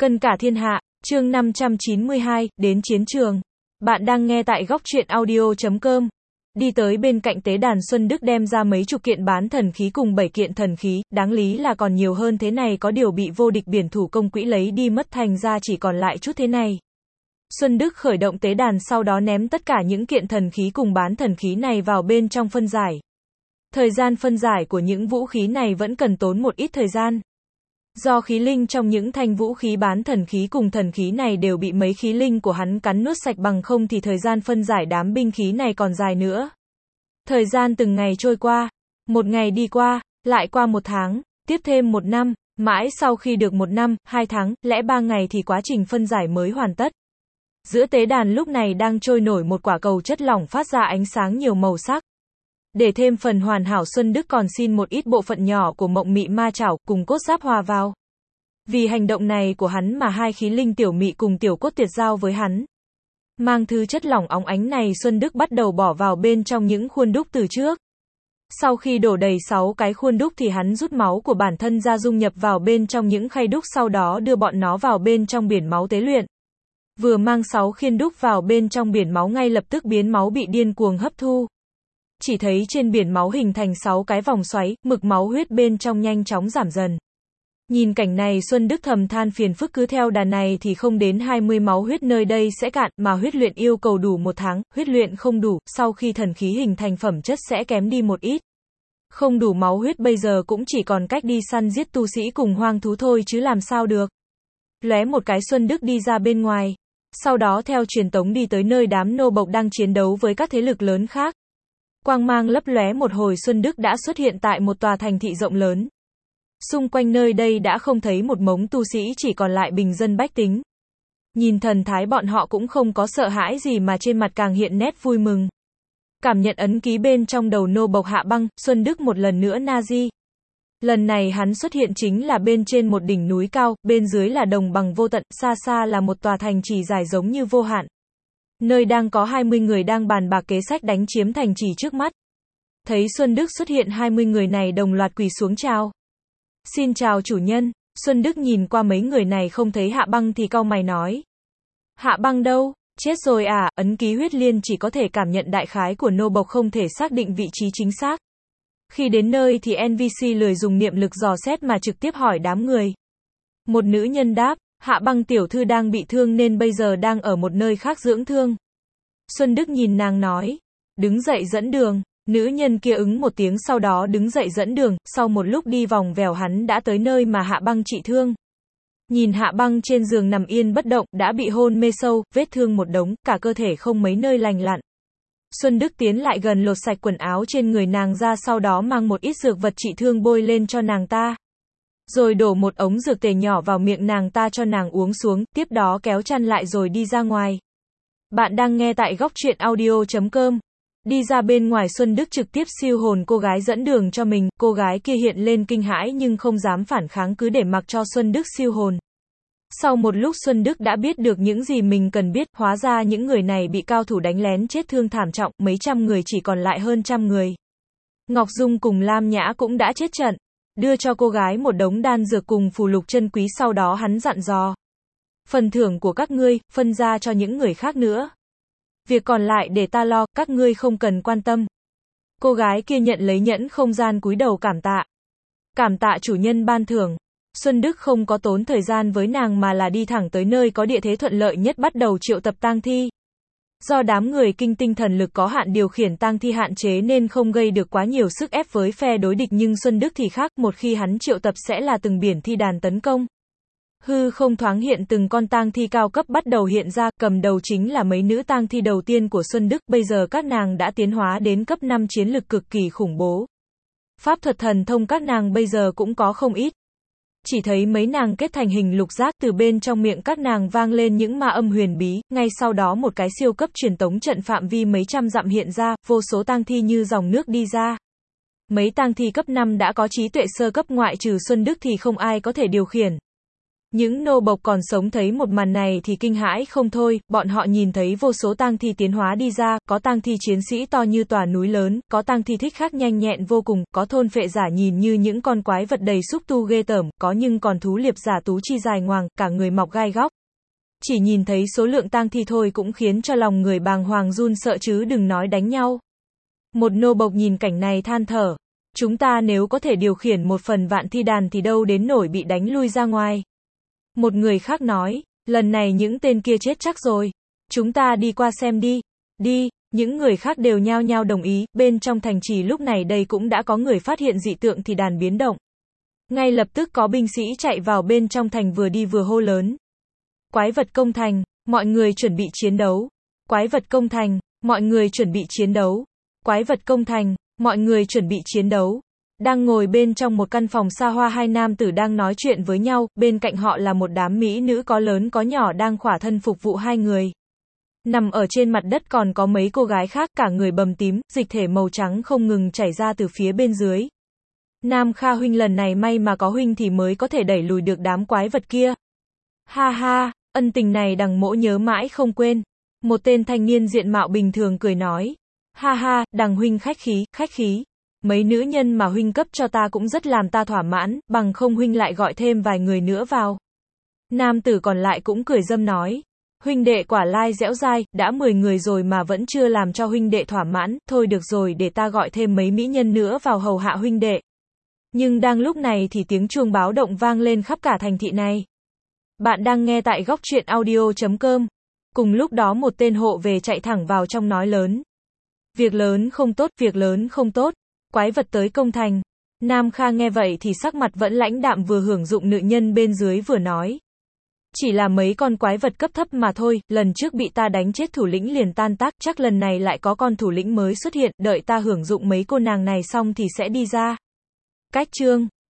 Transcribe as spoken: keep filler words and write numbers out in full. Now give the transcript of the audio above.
Cân cả thiên hạ, chương năm trăm chín mươi hai, đến chiến trường. Bạn đang nghe tại góc truyện audio chấm com. Đi tới bên cạnh tế đàn, Xuân Đức đem ra mấy chục kiện bán thần khí cùng bảy kiện thần khí, đáng lý là còn nhiều hơn thế này, có điều bị vô địch biển thủ công quỹ lấy đi mất, thành ra chỉ còn lại chút thế này. Xuân Đức khởi động tế đàn, sau đó ném tất cả những kiện thần khí cùng bán thần khí này vào bên trong phân giải. Thời gian phân giải của những vũ khí này vẫn cần tốn một ít thời gian. Do khí linh trong những thanh vũ khí bán thần khí cùng thần khí này đều bị mấy khí linh của hắn cắn nuốt sạch, bằng không thì thời gian phân giải đám binh khí này còn dài nữa. Thời gian từng ngày trôi qua, một ngày đi qua, lại qua một tháng, tiếp thêm một năm, mãi sau khi được một năm, hai tháng, lẽ ba ngày thì quá trình phân giải mới hoàn tất. Giữa tế đàn lúc này đang trôi nổi một quả cầu chất lỏng phát ra ánh sáng nhiều màu sắc. Để thêm phần hoàn hảo, Xuân Đức còn xin một ít bộ phận nhỏ của mộng mị ma chảo cùng cốt giáp hòa vào. Vì hành động này của hắn mà hai khí linh tiểu mị cùng tiểu cốt tiệt giao với hắn. Mang thứ chất lỏng óng ánh này, Xuân Đức bắt đầu bỏ vào bên trong những khuôn đúc từ trước. Sau khi đổ đầy sáu cái khuôn đúc thì hắn rút máu của bản thân ra dung nhập vào bên trong những khay đúc, sau đó đưa bọn nó vào bên trong biển máu tế luyện. Vừa mang sáu khiên đúc vào bên trong biển máu, ngay lập tức biến máu bị điên cuồng hấp thu. Chỉ thấy trên biển máu hình thành sáu cái vòng xoáy, mực máu huyết bên trong nhanh chóng giảm dần. Nhìn cảnh này, Xuân Đức thầm than phiền phức, cứ theo đà này thì không đến hai mươi máu huyết nơi đây sẽ cạn, mà huyết luyện yêu cầu đủ một tháng, huyết luyện không đủ, sau khi thần khí hình thành phẩm chất sẽ kém đi một ít. Không đủ máu huyết bây giờ cũng chỉ còn cách đi săn giết tu sĩ cùng hoang thú thôi chứ làm sao được. Lóe một cái, Xuân Đức đi ra bên ngoài. Sau đó theo truyền tống đi tới nơi đám nô bộc đang chiến đấu với các thế lực lớn khác. Quang mang lấp lóe một hồi, Xuân Đức đã xuất hiện tại một tòa thành thị rộng lớn. Xung quanh nơi đây đã không thấy một mống tu sĩ, chỉ còn lại bình dân bách tính. Nhìn thần thái bọn họ cũng không có sợ hãi gì, mà trên mặt càng hiện nét vui mừng. Cảm nhận ấn ký bên trong đầu nô bộc Hạ Băng, Xuân Đức một lần nữa Nazi. Lần này hắn xuất hiện chính là bên trên một đỉnh núi cao, bên dưới là đồng bằng vô tận, xa xa là một tòa thành trì dài giống như vô hạn. Nơi đang có hai mươi người đang bàn bạc kế sách đánh chiếm thành trì trước mắt. Thấy Xuân Đức xuất hiện, hai mươi người này đồng loạt quỳ xuống chào. Xin chào chủ nhân. Xuân Đức nhìn qua mấy người này không thấy Hạ Băng thì cau mày nói. Hạ Băng đâu? Chết rồi à? Ấn ký huyết liên chỉ có thể cảm nhận đại khái của nô bộc, không thể xác định vị trí chính xác. Khi đến nơi thì en pê xê lười dùng niệm lực dò xét mà trực tiếp hỏi đám người. Một nữ nhân đáp, Hạ Băng tiểu thư đang bị thương nên bây giờ đang ở một nơi khác dưỡng thương. Xuân Đức nhìn nàng nói, đứng dậy dẫn đường. Nữ nhân kia ứng một tiếng, sau đó đứng dậy dẫn đường. Sau một lúc đi vòng vèo, hắn đã tới nơi mà Hạ Băng trị thương. Nhìn Hạ Băng trên giường nằm yên bất động, đã bị hôn mê sâu, vết thương một đống, cả cơ thể không mấy nơi lành lặn. Xuân Đức tiến lại gần, lột sạch quần áo trên người nàng ra, sau đó mang một ít dược vật trị thương bôi lên cho nàng ta. Rồi đổ một ống dược tề nhỏ vào miệng nàng ta cho nàng uống xuống, tiếp đó kéo chăn lại rồi đi ra ngoài. Bạn đang nghe tại góc truyện audio chấm com. Đi ra bên ngoài, Xuân Đức trực tiếp siêu hồn cô gái dẫn đường cho mình, cô gái kia hiện lên kinh hãi nhưng không dám phản kháng, cứ để mặc cho Xuân Đức siêu hồn. Sau một lúc, Xuân Đức đã biết được những gì mình cần biết, hóa ra những người này bị cao thủ đánh lén chết thương thảm trọng, mấy trăm người chỉ còn lại hơn trăm người. Ngọc Dung cùng Lam Nhã cũng đã chết trận. Đưa cho cô gái một đống đan dược cùng phù lục chân quý, sau đó hắn dặn dò. Phần thưởng của các ngươi, phân ra cho những người khác nữa. Việc còn lại để ta lo, các ngươi không cần quan tâm. Cô gái kia nhận lấy nhẫn không gian, cúi đầu cảm tạ. Cảm tạ chủ nhân ban thưởng. Xuân Đức không có tốn thời gian với nàng mà là đi thẳng tới nơi có địa thế thuận lợi nhất, bắt đầu triệu tập tang thi. Do đám người kinh tinh thần lực có hạn, điều khiển tang thi hạn chế nên không gây được quá nhiều sức ép với phe đối địch, nhưng Xuân Đức thì khác, một khi hắn triệu tập sẽ là từng biển thi đàn tấn công. Hư không thoáng hiện, từng con tang thi cao cấp bắt đầu hiện ra, cầm đầu chính là mấy nữ tang thi đầu tiên của Xuân Đức, bây giờ các nàng đã tiến hóa đến cấp năm, chiến lực cực kỳ khủng bố. Pháp thuật thần thông các nàng bây giờ cũng có không ít. Chỉ thấy mấy nàng kết thành hình lục giác, từ bên trong miệng các nàng vang lên những ma âm huyền bí, ngay sau đó một cái siêu cấp truyền tống trận phạm vi mấy trăm dặm hiện ra, vô số tang thi như dòng nước đi ra. Mấy tang thi cấp năm đã có trí tuệ sơ cấp, ngoại trừ Xuân Đức thì không ai có thể điều khiển. Những nô bộc còn sống thấy một màn này thì kinh hãi không thôi, bọn họ nhìn thấy vô số tang thi tiến hóa đi ra, có tang thi chiến sĩ to như tòa núi lớn, có tang thi thích khách nhanh nhẹn vô cùng, có thôn phệ giả nhìn như những con quái vật đầy xúc tu ghê tởm, có nhưng còn thú liệp giả tú chi dài ngoằng, cả người mọc gai góc. Chỉ nhìn thấy số lượng tang thi thôi cũng khiến cho lòng người bàng hoàng run sợ chứ đừng nói đánh nhau. Một nô bộc nhìn cảnh này than thở. Chúng ta nếu có thể điều khiển một phần vạn thi đàn thì đâu đến nổi bị đánh lui ra ngoài. Một người khác nói, lần này những tên kia chết chắc rồi. Chúng ta đi qua xem đi. Đi, những người khác đều nhao nhao đồng ý, bên trong thành trì lúc này đây cũng đã có người phát hiện dị tượng thì đàn biến động. Ngay lập tức có binh sĩ chạy vào bên trong thành vừa đi vừa hô lớn. Quái vật công thành, mọi người chuẩn bị chiến đấu. Quái vật công thành, mọi người chuẩn bị chiến đấu. Quái vật công thành, mọi người chuẩn bị chiến đấu. Đang ngồi bên trong một căn phòng xa hoa hai nam tử đang nói chuyện với nhau, bên cạnh họ là một đám mỹ nữ có lớn có nhỏ đang khỏa thân phục vụ hai người. Nằm ở trên mặt đất còn có mấy cô gái khác cả người bầm tím, dịch thể màu trắng không ngừng chảy ra từ phía bên dưới. Nam Kha huynh lần này may mà có huynh thì mới có thể đẩy lùi được đám quái vật kia. Ha ha, ân tình này đằng mỗ nhớ mãi không quên. Một tên thanh niên diện mạo bình thường cười nói. Ha ha, đằng huynh khách khí, khách khí. Mấy nữ nhân mà huynh cấp cho ta cũng rất làm ta thỏa mãn, bằng không huynh lại gọi thêm vài người nữa vào. Nam tử còn lại cũng cười dâm nói. Huynh đệ quả lai dẻo dai, đã mười người rồi mà vẫn chưa làm cho huynh đệ thỏa mãn, thôi được rồi để ta gọi thêm mấy mỹ nhân nữa vào hầu hạ huynh đệ. Nhưng đang lúc này thì tiếng chuông báo động vang lên khắp cả thành thị này. Bạn đang nghe tại góc truyện audio chấm com. Cùng lúc đó một tên hộ về chạy thẳng vào trong nói lớn. Việc lớn không tốt, việc lớn không tốt. Quái vật tới công thành. Nam Kha nghe vậy thì sắc mặt vẫn lãnh đạm vừa hưởng dụng nữ nhân bên dưới vừa nói. Chỉ là mấy con quái vật cấp thấp mà thôi, lần trước bị ta đánh chết thủ lĩnh liền tan tác, chắc lần này lại có con thủ lĩnh mới xuất hiện, đợi ta hưởng dụng mấy cô nàng này xong thì sẽ đi ra. Cách chương